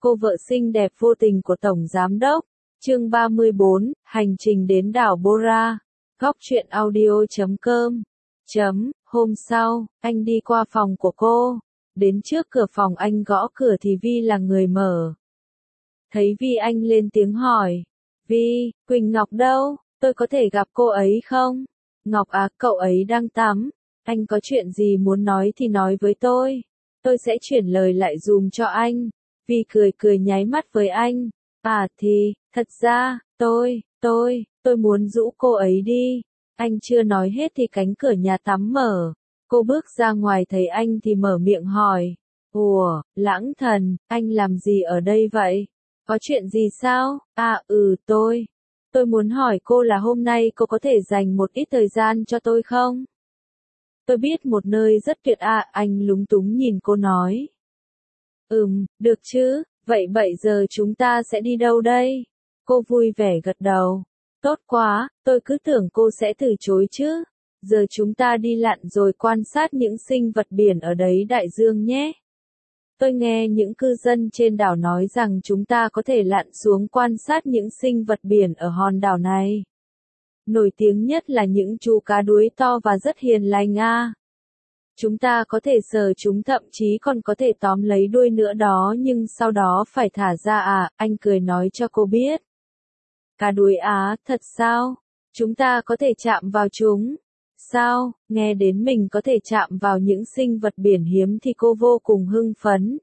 Cô vợ xinh đẹp vô tình của Tổng Giám Đốc. Chương 34, Hành trình đến đảo Bora. Góc truyện audio.com. Hôm sau, anh đi qua phòng của cô. Đến trước cửa phòng anh gõ cửa thì Vi là người mở. Thấy Vi anh lên tiếng hỏi. Vi, Quỳnh Ngọc đâu? Tôi có thể gặp cô ấy không? Ngọc à, cậu ấy đang tắm. Anh có chuyện gì muốn nói thì nói với tôi. Tôi sẽ chuyển lời lại dùm cho anh. Vi cười nháy mắt với anh. À thì, thật ra, tôi muốn rũ cô ấy đi. Anh chưa nói hết thì cánh cửa nhà tắm mở. Cô bước ra ngoài thấy anh thì mở miệng hỏi. Ủa, Lãng Thần, anh làm gì ở đây vậy? Có chuyện gì sao? À tôi muốn hỏi cô là hôm nay cô có thể dành một ít thời gian cho tôi không? Tôi biết một nơi rất tuyệt anh lúng túng nhìn cô nói. Được chứ, vậy 7 giờ chúng ta sẽ đi đâu đây? Cô vui vẻ gật đầu. Tốt quá, tôi cứ tưởng cô sẽ từ chối chứ. Giờ chúng ta đi lặn rồi quan sát những sinh vật biển ở đấy đại dương nhé. Tôi nghe những cư dân trên đảo nói rằng chúng ta có thể lặn xuống quan sát những sinh vật biển ở hòn đảo này. Nổi tiếng nhất là những chú cá đuối to và rất hiền lành Chúng ta có thể sờ chúng, thậm chí còn có thể tóm lấy đuôi nữa đó, nhưng sau đó phải thả ra anh cười nói cho cô biết. Cá đuối thật sao? Chúng ta có thể chạm vào chúng. Sao, nghe đến mình có thể chạm vào những sinh vật biển hiếm thì cô vô cùng hưng phấn.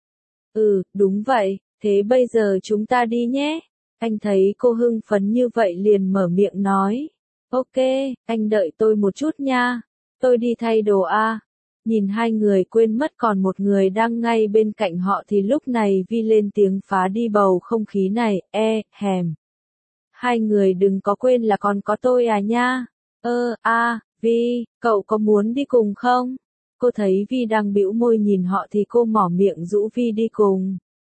Đúng vậy, thế bây giờ chúng ta đi nhé. Anh thấy cô hưng phấn như vậy liền mở miệng nói. Ok, anh đợi tôi một chút nha. Tôi đi thay đồ Nhìn hai người quên mất còn một người đang ngay bên cạnh họ thì lúc này Vi lên tiếng phá đi bầu không khí này. Hai người đừng có quên là còn có tôi nha. Vi, cậu có muốn đi cùng không? Cô thấy Vi đang bĩu môi nhìn họ thì cô mỏ miệng rũ Vi đi cùng.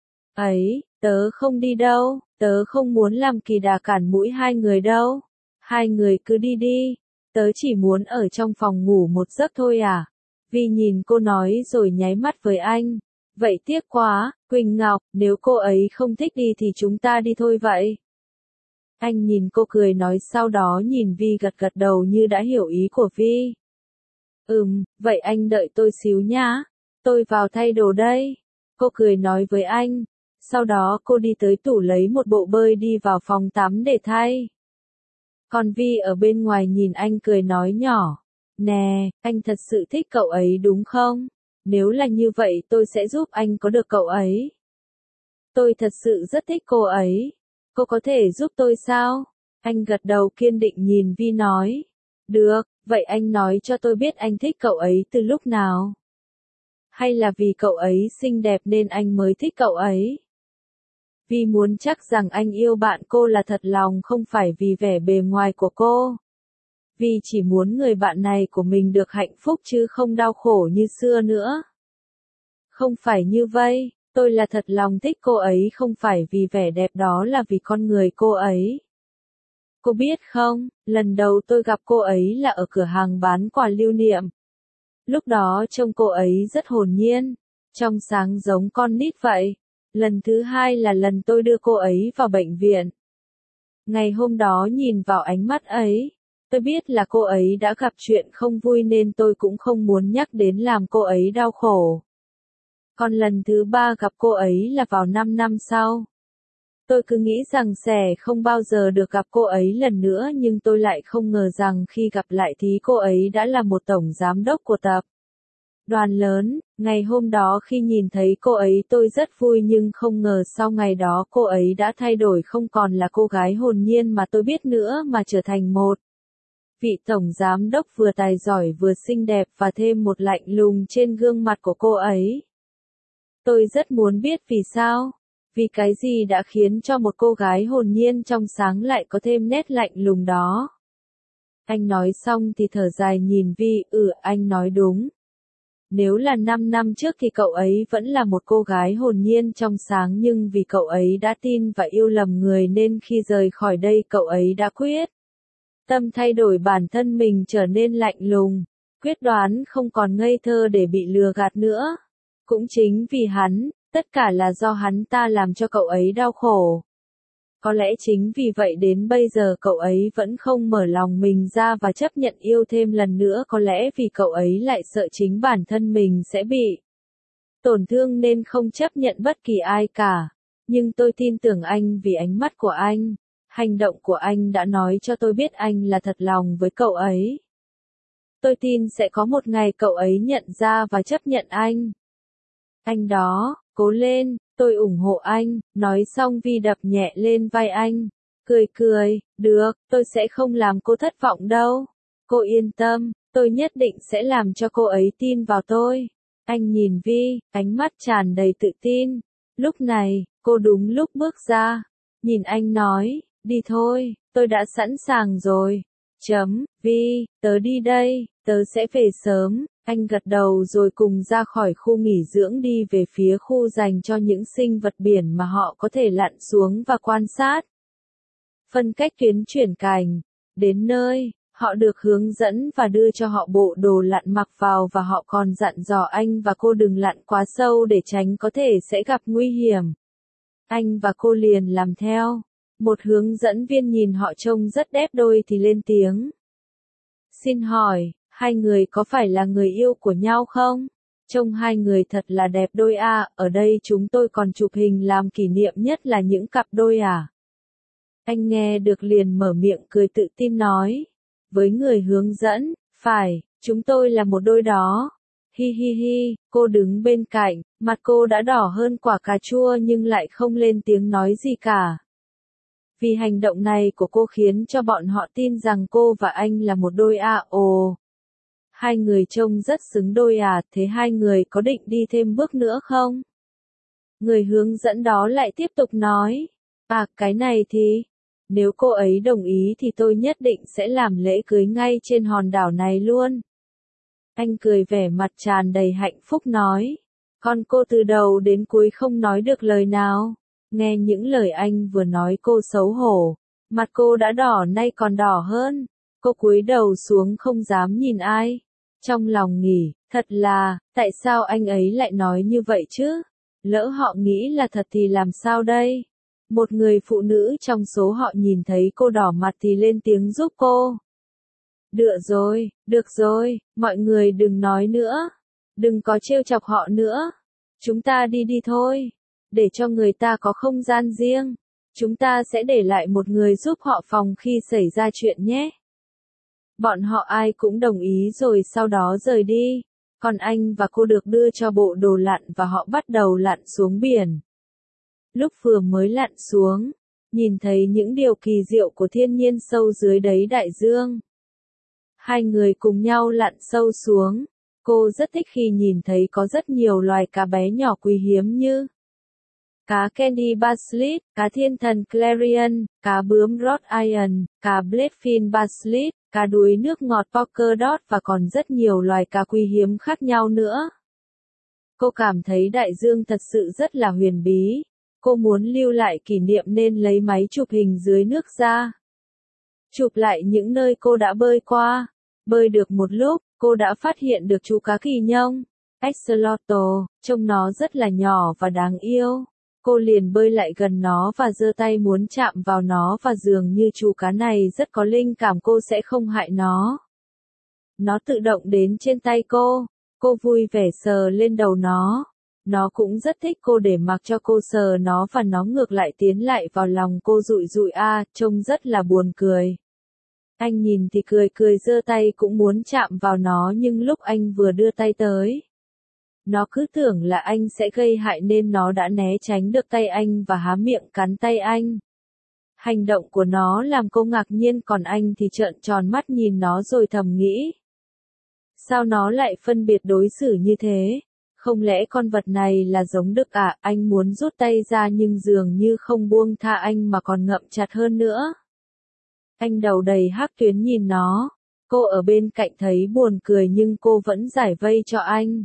Tớ không đi đâu, tớ không muốn làm kỳ đà cản mũi hai người đâu. Hai người cứ đi đi, tớ chỉ muốn ở trong phòng ngủ một giấc thôi Vi nhìn cô nói rồi nháy mắt với anh. Vậy tiếc quá, Quỳnh Ngọc, nếu cô ấy không thích đi thì chúng ta đi thôi vậy. Anh nhìn cô cười nói sau đó nhìn Vi gật đầu như đã hiểu ý của Vi. Vậy anh đợi tôi xíu nhá. Tôi vào thay đồ đây. Cô cười nói với anh. Sau đó cô đi tới tủ lấy một bộ bơi đi vào phòng tắm để thay. Còn Vi ở bên ngoài nhìn anh cười nói nhỏ. Nè, anh thật sự thích cậu ấy đúng không? Nếu là như vậy tôi sẽ giúp anh có được cậu ấy. Tôi thật sự rất thích cô ấy. Cô có thể giúp tôi sao? Anh gật đầu kiên định nhìn Vi nói. Được, vậy anh nói cho tôi biết anh thích cậu ấy từ lúc nào? Hay là vì cậu ấy xinh đẹp nên anh mới thích cậu ấy? Vi muốn chắc rằng anh yêu bạn cô là thật lòng không phải vì vẻ bề ngoài của cô. Vi chỉ muốn người bạn này của mình được hạnh phúc chứ không đau khổ như xưa nữa. Không phải như vậy, tôi là thật lòng thích cô ấy không phải vì vẻ đẹp đó là vì con người cô ấy. Cô biết không, lần đầu tôi gặp cô ấy là ở cửa hàng bán quà lưu niệm. Lúc đó trông cô ấy rất hồn nhiên, trong sáng giống con nít vậy. Lần thứ hai là lần tôi đưa cô ấy vào bệnh viện. Ngày hôm đó nhìn vào ánh mắt ấy, tôi biết là cô ấy đã gặp chuyện không vui nên tôi cũng không muốn nhắc đến làm cô ấy đau khổ. Còn lần thứ ba gặp cô ấy là vào 5 năm sau. Tôi cứ nghĩ rằng sẽ không bao giờ được gặp cô ấy lần nữa nhưng tôi lại không ngờ rằng khi gặp lại thì cô ấy đã là một tổng giám đốc của tập đoàn lớn. Ngày hôm đó khi nhìn thấy cô ấy tôi rất vui nhưng không ngờ sau ngày đó cô ấy đã thay đổi không còn là cô gái hồn nhiên mà tôi biết nữa mà trở thành một vị tổng giám đốc vừa tài giỏi vừa xinh đẹp và thêm một lạnh lùng trên gương mặt của cô ấy. Tôi rất muốn biết vì sao. Vì cái gì đã khiến cho một cô gái hồn nhiên trong sáng lại có thêm nét lạnh lùng đó. Anh nói xong thì thở dài nhìn Vi, anh nói đúng. Nếu là 5 năm trước thì cậu ấy vẫn là một cô gái hồn nhiên trong sáng nhưng vì cậu ấy đã tin và yêu lầm người nên khi rời khỏi đây cậu ấy đã quyết tâm thay đổi bản thân mình trở nên lạnh lùng, quyết đoán không còn ngây thơ để bị lừa gạt nữa. Cũng chính vì hắn, Tất cả là do hắn ta làm cho cậu ấy đau khổ. Có lẽ chính vì vậy đến bây giờ cậu ấy vẫn không mở lòng mình ra và chấp nhận yêu thêm lần nữa, có lẽ vì cậu ấy lại sợ chính bản thân mình sẽ bị tổn thương nên không chấp nhận bất kỳ ai cả. Nhưng tôi tin tưởng anh vì ánh mắt của anh, hành động của anh đã nói cho tôi biết anh là thật lòng với cậu ấy. Tôi tin sẽ có một ngày cậu ấy nhận ra và chấp nhận anh. Anh đó, cố lên, tôi ủng hộ anh, nói xong Vi đập nhẹ lên vai anh. Cười, được, tôi sẽ không làm cô thất vọng đâu. Cô yên tâm, tôi nhất định sẽ làm cho cô ấy tin vào tôi. Anh nhìn Vi, ánh mắt tràn đầy tự tin. Lúc này, cô đúng lúc bước ra. Nhìn anh nói, đi thôi, tôi đã sẵn sàng rồi. Vi, tớ đi đây, tớ sẽ về sớm. Anh gật đầu rồi cùng ra khỏi khu nghỉ dưỡng đi về phía khu dành cho những sinh vật biển mà họ có thể lặn xuống và quan sát. Phân cách tuyến chuyển cảnh. Đến nơi, họ được hướng dẫn và đưa cho họ bộ đồ lặn mặc vào và họ còn dặn dò anh và cô đừng lặn quá sâu để tránh có thể sẽ gặp nguy hiểm. Anh và cô liền làm theo. Một hướng dẫn viên nhìn họ trông rất đẹp đôi thì lên tiếng. Xin hỏi, hai người có phải là người yêu của nhau không? Trông hai người thật là đẹp đôi à, ở đây chúng tôi còn chụp hình làm kỷ niệm nhất là những cặp đôi à. Anh nghe được liền mở miệng cười tự tin nói. Với người hướng dẫn, phải, chúng tôi là một đôi đó. Hi, cô đứng bên cạnh, mặt cô đã đỏ hơn quả cà chua nhưng lại không lên tiếng nói gì cả. Vì hành động này của cô khiến cho bọn họ tin rằng cô và anh là một đôi à. Ồ, hai người trông rất xứng đôi à, thế hai người có định đi thêm bước nữa không? Người hướng dẫn đó lại tiếp tục nói. À, cái này thì, nếu cô ấy đồng ý thì tôi nhất định sẽ làm lễ cưới ngay trên hòn đảo này luôn. Anh cười vẻ mặt tràn đầy hạnh phúc nói. Còn cô từ đầu đến cuối không nói được lời nào. Nghe những lời anh vừa nói cô xấu hổ. Mặt cô đã đỏ nay còn đỏ hơn. Cô cúi đầu xuống không dám nhìn ai. Trong lòng nghĩ, thật là, tại sao anh ấy lại nói như vậy chứ? Lỡ họ nghĩ là thật thì làm sao đây? Một người phụ nữ trong số họ nhìn thấy cô đỏ mặt thì lên tiếng giúp cô. Được rồi, mọi người đừng nói nữa. Đừng có trêu chọc họ nữa. Chúng ta đi thôi. Để cho người ta có không gian riêng. Chúng ta sẽ để lại một người giúp họ phòng khi xảy ra chuyện nhé. Bọn họ ai cũng đồng ý rồi sau đó rời đi. Còn anh và cô được đưa cho bộ đồ lặn và họ bắt đầu lặn xuống biển. Lúc vừa mới lặn xuống, nhìn thấy những điều kỳ diệu của thiên nhiên sâu dưới đáy đại dương. Hai người cùng nhau lặn sâu xuống. Cô rất thích khi nhìn thấy có rất nhiều loài cá bé nhỏ quý hiếm như cá candy basslet, cá thiên thần clarion, cá bướm rhode island, cá blackfin basslet, cá đuối nước ngọt polka dot và còn rất nhiều loài cá quý hiếm khác nhau nữa. Cô cảm thấy đại dương thật sự rất là huyền bí. Cô muốn lưu lại kỷ niệm nên lấy máy chụp hình dưới nước ra. Chụp lại những nơi cô đã bơi qua. Bơi được một lúc, cô đã phát hiện được chú cá kỳ nhông, axolotl, trông nó rất là nhỏ và đáng yêu. Cô liền bơi lại gần nó và giơ tay muốn chạm vào nó và dường như chú cá này rất có linh cảm cô sẽ không hại nó. Nó tự động đến trên tay cô vui vẻ sờ lên đầu nó. Nó cũng rất thích cô để mặc cho cô sờ nó và nó ngược lại tiến lại vào lòng cô rụi trông rất là buồn cười. Anh nhìn thì cười giơ tay cũng muốn chạm vào nó nhưng lúc anh vừa đưa tay tới. Nó cứ tưởng là anh sẽ gây hại nên nó đã né tránh được tay anh và há miệng cắn tay anh. Hành động của nó làm cô ngạc nhiên còn anh thì trợn tròn mắt nhìn nó rồi thầm nghĩ. Sao nó lại phân biệt đối xử như thế? Không lẽ con vật này là giống đực à? Anh muốn rút tay ra nhưng dường như không buông tha anh mà còn ngậm chặt hơn nữa. Anh đầu đầy hắc tuyến nhìn nó. Cô ở bên cạnh thấy buồn cười nhưng cô vẫn giải vây cho anh.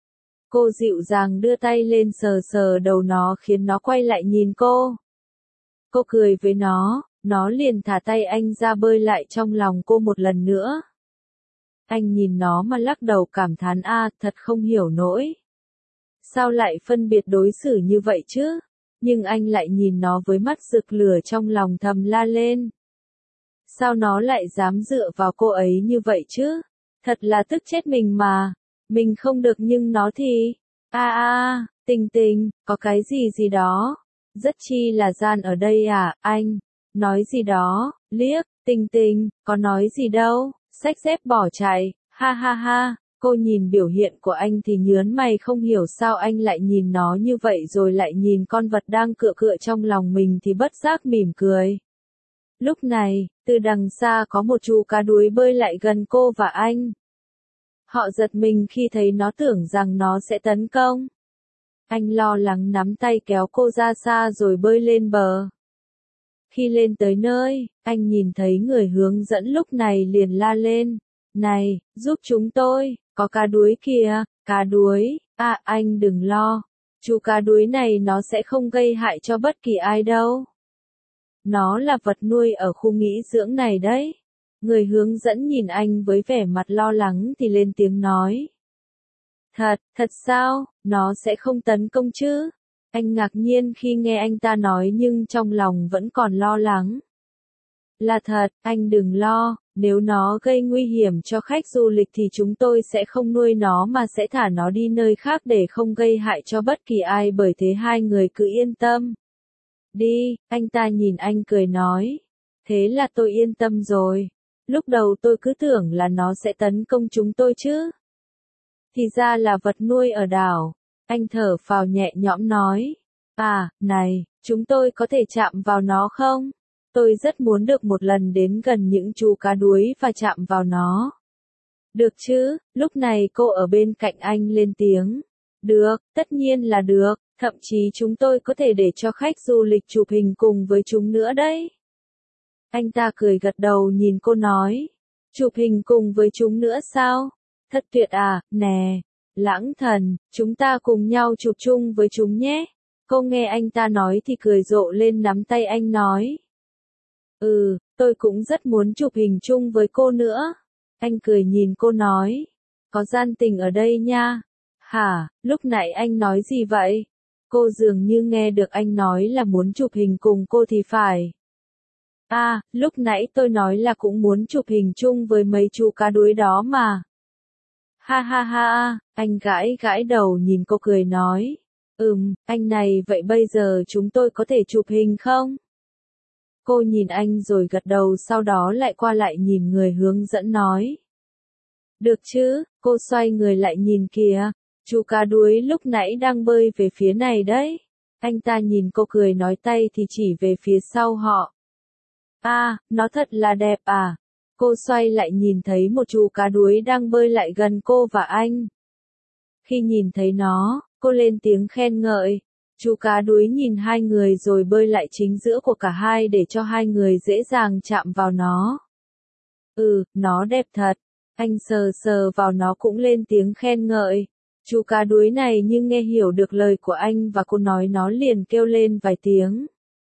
Cô dịu dàng đưa tay lên sờ sờ đầu nó khiến nó quay lại nhìn cô. Cô cười với nó liền thả tay anh ra bơi lại trong lòng cô một lần nữa. Anh nhìn nó mà lắc đầu cảm thán thật không hiểu nổi. Sao lại phân biệt đối xử như vậy chứ? Nhưng anh lại nhìn nó với mắt rực lửa, trong lòng thầm la lên. Sao nó lại dám dựa vào cô ấy như vậy chứ? Thật là tức chết mình mà. Mình không được nhưng nó thì... Tình tình, có cái gì gì đó. Rất chi là gian ở đây à, anh? Nói gì đó, liếc, tình tình, có nói gì đâu, xách dép bỏ chạy, ha ha ha. Cô nhìn biểu hiện của anh thì nhớn mày, không hiểu sao anh lại nhìn nó như vậy rồi lại nhìn con vật đang cựa cựa trong lòng mình thì bất giác mỉm cười. Lúc này, từ đằng xa có một chú cá đuối bơi lại gần cô và anh. Họ giật mình khi thấy nó, tưởng rằng nó sẽ tấn công. Anh lo lắng nắm tay kéo cô ra xa rồi bơi lên bờ. Khi lên tới nơi, anh nhìn thấy người hướng dẫn lúc này liền la lên. Này, giúp chúng tôi, có cá đuối kìa, cá đuối, anh đừng lo. Chú cá đuối này nó sẽ không gây hại cho bất kỳ ai đâu. Nó là vật nuôi ở khu nghỉ dưỡng này đấy. Người hướng dẫn nhìn anh với vẻ mặt lo lắng thì lên tiếng nói. Thật sao, nó sẽ không tấn công chứ? Anh ngạc nhiên khi nghe anh ta nói nhưng trong lòng vẫn còn lo lắng. Là thật, anh đừng lo, nếu nó gây nguy hiểm cho khách du lịch thì chúng tôi sẽ không nuôi nó mà sẽ thả nó đi nơi khác để không gây hại cho bất kỳ ai, bởi thế hai người cứ yên tâm. Đi, anh ta nhìn anh cười nói. Thế là tôi yên tâm rồi. Lúc đầu tôi cứ tưởng là nó sẽ tấn công chúng tôi chứ. Thì ra là vật nuôi ở đảo. Anh thở phào nhẹ nhõm nói. Này, chúng tôi có thể chạm vào nó không? Tôi rất muốn được một lần đến gần những chú cá đuối và chạm vào nó. Được chứ, lúc này cô ở bên cạnh anh lên tiếng. Được, tất nhiên là được, thậm chí chúng tôi có thể để cho khách du lịch chụp hình cùng với chúng nữa đấy. Anh ta cười gật đầu nhìn cô nói. Chụp hình cùng với chúng nữa sao? Thật tuyệt à, nè. Lãng thần, chúng ta cùng nhau chụp chung với chúng nhé. Cô nghe anh ta nói thì cười rộ lên, nắm tay anh nói. Tôi cũng rất muốn chụp hình chung với cô nữa. Anh cười nhìn cô nói. Có gian tình ở đây nha. Hả, lúc nãy anh nói gì vậy? Cô dường như nghe được anh nói là muốn chụp hình cùng cô thì phải. Lúc nãy tôi nói là cũng muốn chụp hình chung với mấy chú cá đuối đó mà. Ha ha ha, anh gãi đầu nhìn cô cười nói. Anh này, vậy bây giờ chúng tôi có thể chụp hình không? Cô nhìn anh rồi gật đầu, sau đó lại qua lại nhìn người hướng dẫn nói. Được chứ, cô xoay người lại nhìn kìa, chú cá đuối lúc nãy đang bơi về phía này đấy. Anh ta nhìn cô cười nói, tay thì chỉ về phía sau họ. Nó thật là đẹp à. Cô xoay lại nhìn thấy một chú cá đuối đang bơi lại gần cô và anh. Khi nhìn thấy nó, cô lên tiếng khen ngợi. Chú cá đuối nhìn hai người rồi bơi lại chính giữa của cả hai để cho hai người dễ dàng chạm vào nó. Nó đẹp thật. Anh sờ vào nó cũng lên tiếng khen ngợi. Chú cá đuối này như nghe hiểu được lời của anh và cô nói, nó liền kêu lên vài tiếng.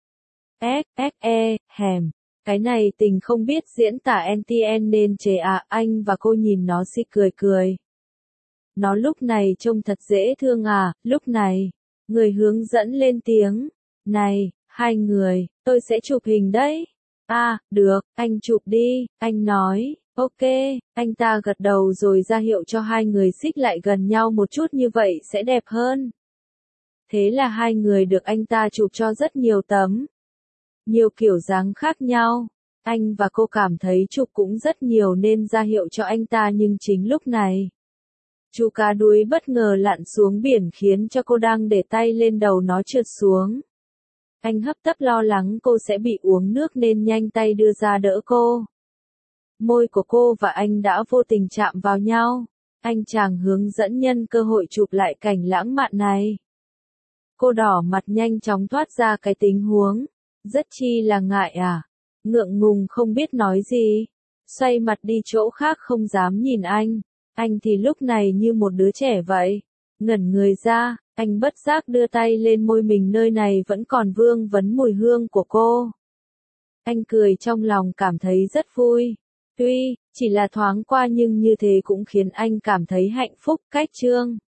Hèm. Cái này tình không biết diễn tả NTN nên chế anh và cô nhìn nó xì cười. Nó lúc này trông thật dễ thương à, lúc này. Người hướng dẫn lên tiếng. Này, hai người, tôi sẽ chụp hình đấy. Được, anh chụp đi, anh nói. Ok, anh ta gật đầu rồi ra hiệu cho hai người xích lại gần nhau một chút, như vậy sẽ đẹp hơn. Thế là hai người được anh ta chụp cho rất nhiều tấm. Nhiều kiểu dáng khác nhau. Anh và cô cảm thấy chụp cũng rất nhiều nên ra hiệu cho anh ta, nhưng chính lúc này. Chú cá đuối bất ngờ lặn xuống biển khiến cho cô đang để tay lên đầu nó trượt xuống. Anh hấp tấp lo lắng cô sẽ bị uống nước nên nhanh tay đưa ra đỡ cô. Môi của cô và anh đã vô tình chạm vào nhau. Anh chàng hướng dẫn nhân cơ hội chụp lại cảnh lãng mạn này. Cô đỏ mặt nhanh chóng thoát ra cái tình huống. Rất chi là ngại ngượng ngùng không biết nói gì. Xoay mặt đi chỗ khác không dám nhìn anh. Anh thì lúc này như một đứa trẻ vậy. Ngẩn người ra, anh bất giác đưa tay lên môi mình, nơi này vẫn còn vương vấn mùi hương của cô. Anh cười trong lòng cảm thấy rất vui. Tuy, chỉ là thoáng qua nhưng như thế cũng khiến anh cảm thấy hạnh phúc. Cách chương